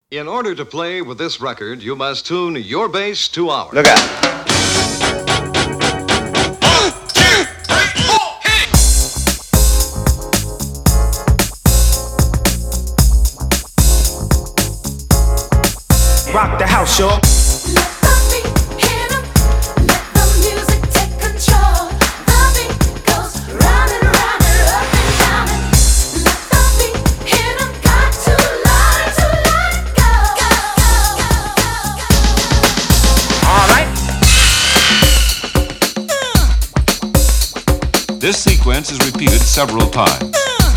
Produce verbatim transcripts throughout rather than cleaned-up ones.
In order to play with this record, you must tune your bass to ours. Look out. One, two, three, four, hit it! Rock the house, y'all. This sequence is repeated several times.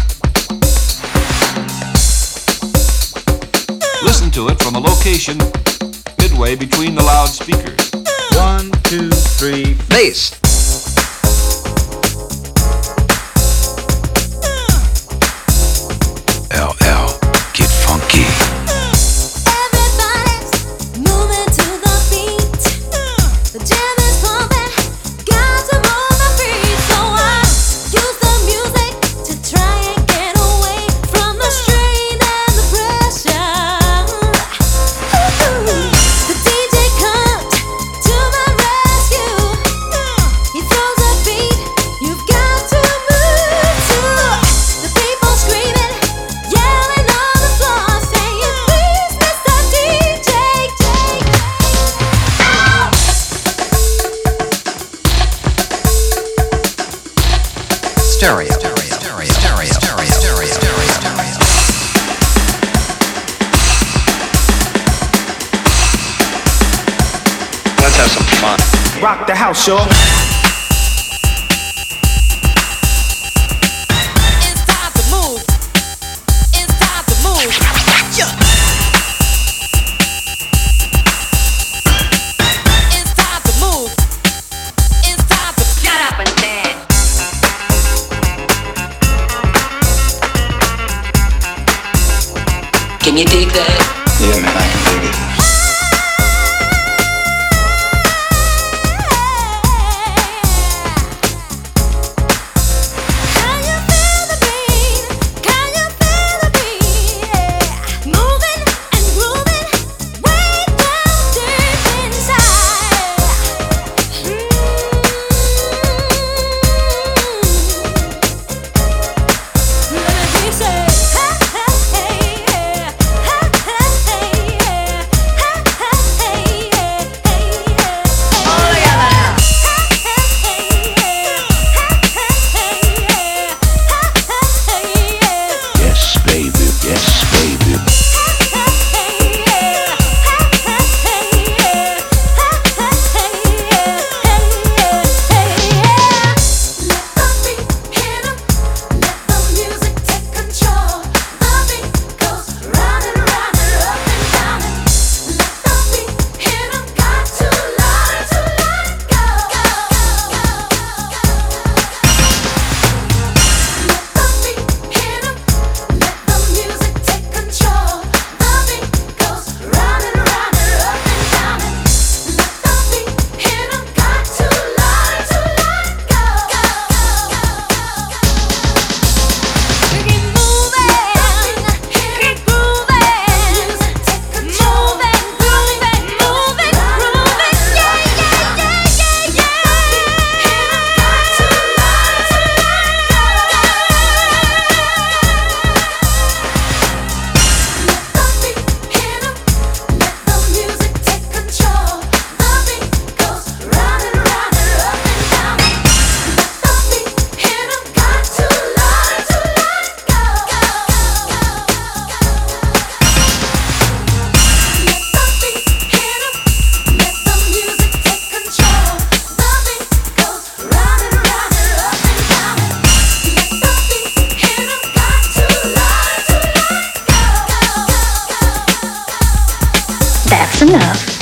Listen to it from a location midway between the loudspeakers. One, two, three, bass. L L, get funky. Everybody's moving to the beat. The jam is pumping, got to move my feet. So I use the music to try and get away from the strain and the pressure. The D J comes to my rescue. He throws a beat, you've got to move to. The people screaming, yelling on the floor, saying, please, Mister D J, Stereo. Stereo. Stereo. Stereo. Stereo. Stereo. Stereo. Let's have some fun. Rock the house, y'all. It's time to move. It's time to move. Yeah. It's time to move. It's time to get up and dance. Can you dig that? Yeah, man, I can dig it. Can you feel the beat? Can you feel the beat? Moving and grooving way down deep inside. Let me say, hey, hey, hey, hey, hey, hey, hey, hey, hey. All together now. Yes, baby. Yes, baby. That's enough.